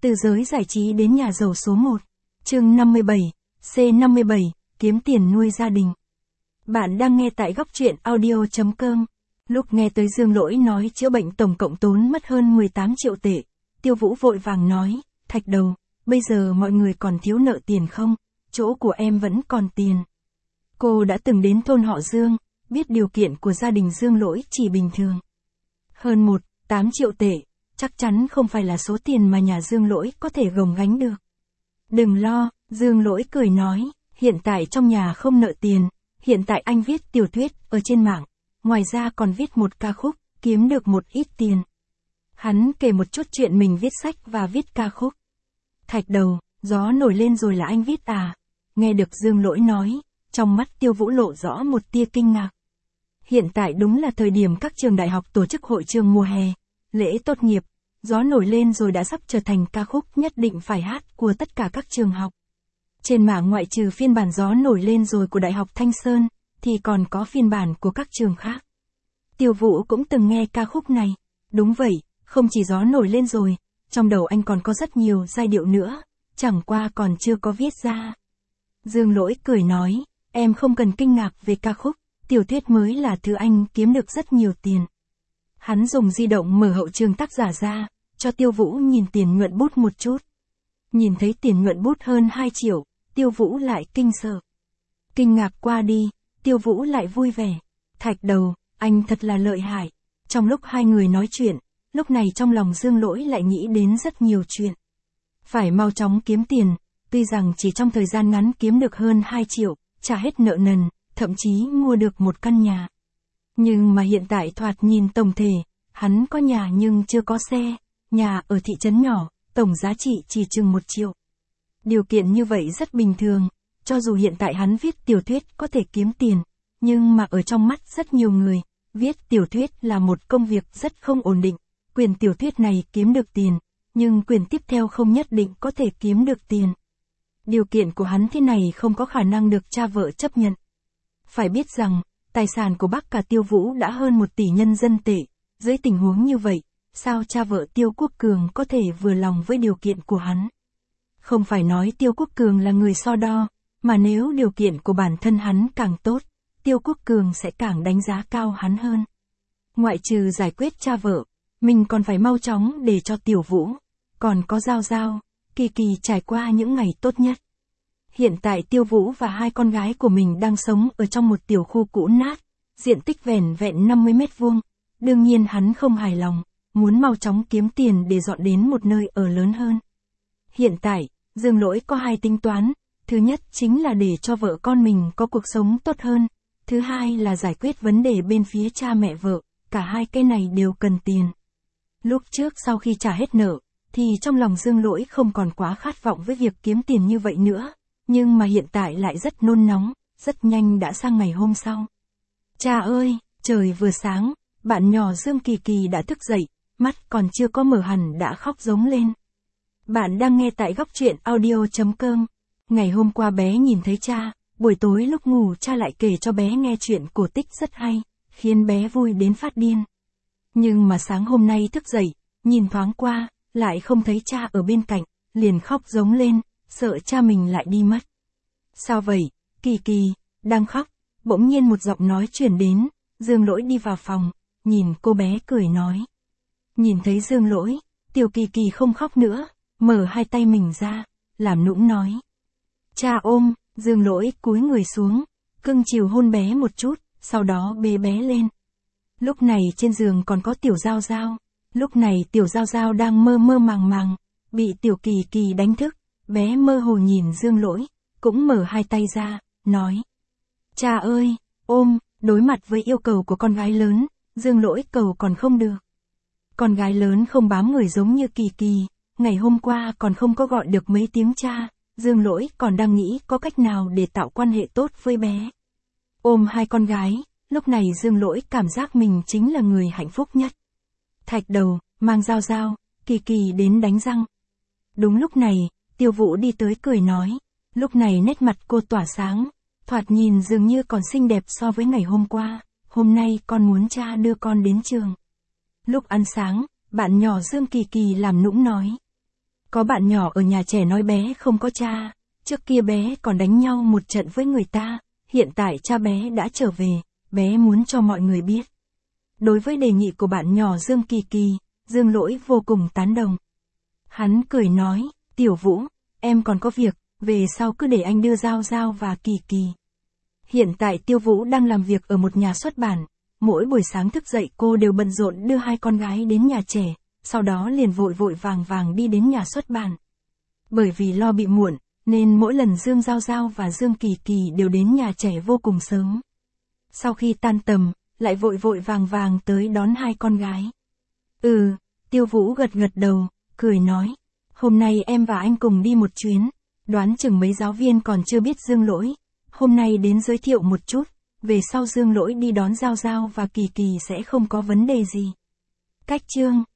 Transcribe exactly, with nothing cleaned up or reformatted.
Từ giới giải trí đến nhà giàu số một. Chương năm mươi bảy, C năm mươi bảy, kiếm tiền nuôi gia đình. Bạn đang nghe tại góc truyện audio chấm com. Lúc nghe tới Dương Lỗi nói chữa bệnh tổng cộng tốn mất hơn mười tám triệu tệ, Tiêu Vũ vội vàng nói, Thạch Đầu, bây giờ mọi người còn thiếu nợ tiền không? Chỗ của em vẫn còn tiền. Cô đã từng đến thôn họ Dương, biết điều kiện của gia đình Dương Lỗi chỉ bình thường. Hơn một, tám triệu tệ, chắc chắn không phải là số tiền mà nhà Dương Lỗi có thể gồng gánh được. Đừng lo, Dương Lỗi cười nói, hiện tại trong nhà không nợ tiền, hiện tại anh viết tiểu thuyết ở trên mạng, ngoài ra còn viết một ca khúc, kiếm được một ít tiền. Hắn kể một chút chuyện mình viết sách và viết ca khúc. Thạch Đầu, gió nổi lên rồi là anh viết à? Nghe được Dương Lỗi nói, trong mắt Tiêu Vũ lộ rõ một tia kinh ngạc. Hiện tại đúng là thời điểm các trường đại học tổ chức hội trường mùa hè, lễ tốt nghiệp, gió nổi lên rồi đã sắp trở thành ca khúc nhất định phải hát của tất cả các trường học. Trên mạng ngoại trừ phiên bản gió nổi lên rồi của Đại học Thanh Sơn, thì còn có phiên bản của các trường khác. Tiêu Vũ cũng từng nghe ca khúc này. Đúng vậy, không chỉ gió nổi lên rồi, trong đầu anh còn có rất nhiều giai điệu nữa, chẳng qua còn chưa có viết ra. Dương Lỗi cười nói, em không cần kinh ngạc về ca khúc, tiểu thuyết mới là thứ anh kiếm được rất nhiều tiền. Hắn dùng di động mở hậu trường tác giả ra, cho Tiêu Vũ nhìn tiền nhuận bút một chút. Nhìn thấy tiền nhuận bút hơn hai triệu, Tiêu Vũ lại kinh sợ. Kinh ngạc qua đi, Tiêu Vũ lại vui vẻ. Thạch Đầu, anh thật là lợi hại. Trong lúc hai người nói chuyện, lúc này trong lòng Dương Lỗi lại nghĩ đến rất nhiều chuyện. Phải mau chóng kiếm tiền, tuy rằng chỉ trong thời gian ngắn kiếm được hơn hai triệu, trả hết nợ nần, thậm chí mua được một căn nhà. Nhưng mà hiện tại thoạt nhìn tổng thể, hắn có nhà nhưng chưa có xe, nhà ở thị trấn nhỏ, tổng giá trị chỉ chừng một triệu. Điều kiện như vậy rất bình thường, cho dù hiện tại hắn viết tiểu thuyết có thể kiếm tiền, nhưng mà ở trong mắt rất nhiều người, viết tiểu thuyết là một công việc rất không ổn định, quyền tiểu thuyết này kiếm được tiền, nhưng quyền tiếp theo không nhất định có thể kiếm được tiền. Điều kiện của hắn thế này không có khả năng được cha vợ chấp nhận. Phải biết rằng, tài sản của bác cả Tiêu Vũ đã hơn một tỷ nhân dân tệ, dưới tình huống như vậy, sao cha vợ Tiêu Quốc Cường có thể vừa lòng với điều kiện của hắn? Không phải nói Tiêu Quốc Cường là người so đo, mà nếu điều kiện của bản thân hắn càng tốt, Tiêu Quốc Cường sẽ càng đánh giá cao hắn hơn. Ngoại trừ giải quyết cha vợ, mình còn phải mau chóng để cho Tiểu Vũ, còn có Giao Giao, Kỳ Kỳ trải qua những ngày tốt nhất. Hiện tại Tiêu Vũ và hai con gái của mình đang sống ở trong một tiểu khu cũ nát, diện tích vẻn vẹn năm mươi mét vuông. Đương nhiên hắn không hài lòng, muốn mau chóng kiếm tiền để dọn đến một nơi ở lớn hơn. Hiện tại, Dương Lỗi có hai tính toán, thứ nhất chính là để cho vợ con mình có cuộc sống tốt hơn, thứ hai là giải quyết vấn đề bên phía cha mẹ vợ, cả hai cái này đều cần tiền. Lúc trước sau khi trả hết nợ, thì trong lòng Dương Lỗi không còn quá khát vọng với việc kiếm tiền như vậy nữa, nhưng mà hiện tại lại rất nôn nóng, rất nhanh đã sang ngày hôm sau. Cha ơi, trời vừa sáng, bạn nhỏ Dương Kỳ Kỳ đã thức dậy, mắt còn chưa có mở hẳn đã khóc rống lên. Bạn đang nghe tại góc truyện audio chấm com. Ngày hôm qua bé nhìn thấy cha, buổi tối lúc ngủ cha lại kể cho bé nghe chuyện cổ tích rất hay, khiến bé vui đến phát điên. Nhưng mà sáng hôm nay thức dậy, nhìn thoáng qua, lại không thấy cha ở bên cạnh, liền khóc rống lên, sợ cha mình lại đi mất. Sao vậy, Kỳ Kỳ, đang khóc, bỗng nhiên một giọng nói truyền đến, Dương Lỗi đi vào phòng, nhìn cô bé cười nói. Nhìn thấy Dương Lỗi, Tiểu Kỳ Kỳ không khóc nữa, mở hai tay mình ra, làm nũng nói. Cha ôm, Dương Lỗi cúi người xuống, cưng chiều hôn bé một chút, sau đó bế bé lên. Lúc này trên giường còn có Tiểu Giao Giao, lúc này Tiểu Giao Giao đang mơ mơ màng màng, bị Tiểu Kỳ Kỳ đánh thức, bé mơ hồ nhìn Dương Lỗi, cũng mở hai tay ra, nói. Cha ơi, ôm, đối mặt với yêu cầu của con gái lớn, Dương Lỗi cầu còn không được. Con gái lớn không bám người giống như Kỳ Kỳ, ngày hôm qua còn không có gọi được mấy tiếng cha, Dương Lỗi còn đang nghĩ có cách nào để tạo quan hệ tốt với bé. Ôm hai con gái, lúc này Dương Lỗi cảm giác mình chính là người hạnh phúc nhất. Thạch Đầu, mang Giao Giao, Kỳ Kỳ đến đánh răng. Đúng lúc này, Tiêu Vũ đi tới cười nói, lúc này nét mặt cô tỏa sáng, thoạt nhìn dường như còn xinh đẹp so với ngày hôm qua, hôm nay con muốn cha đưa con đến trường. Lúc ăn sáng, bạn nhỏ Dương Kỳ Kỳ làm nũng nói. Có bạn nhỏ ở nhà trẻ nói bé không có cha, trước kia bé còn đánh nhau một trận với người ta, hiện tại cha bé đã trở về, bé muốn cho mọi người biết. Đối với đề nghị của bạn nhỏ Dương Kỳ Kỳ, Dương Lỗi vô cùng tán đồng. Hắn cười nói, Tiểu Vũ, em còn có việc, về sau cứ để anh đưa Giao Giao và Kỳ Kỳ. Hiện tại Tiêu Vũ đang làm việc ở một nhà xuất bản, mỗi buổi sáng thức dậy cô đều bận rộn đưa hai con gái đến nhà trẻ, sau đó liền vội vội vàng vàng đi đến nhà xuất bản. Bởi vì lo bị muộn, nên mỗi lần Dương Giao Giao và Dương Kỳ Kỳ đều đến nhà trẻ vô cùng sớm. Sau khi tan tầm, lại vội vội vàng vàng tới đón hai con gái. Ừ, Tiêu Vũ gật gật đầu, cười nói, hôm nay em và anh cùng đi một chuyến, đoán chừng mấy giáo viên còn chưa biết Dương Lỗi, hôm nay đến giới thiệu một chút, về sau Dương Lỗi đi đón Giao Giao và Kỳ Kỳ sẽ không có vấn đề gì. Cách chương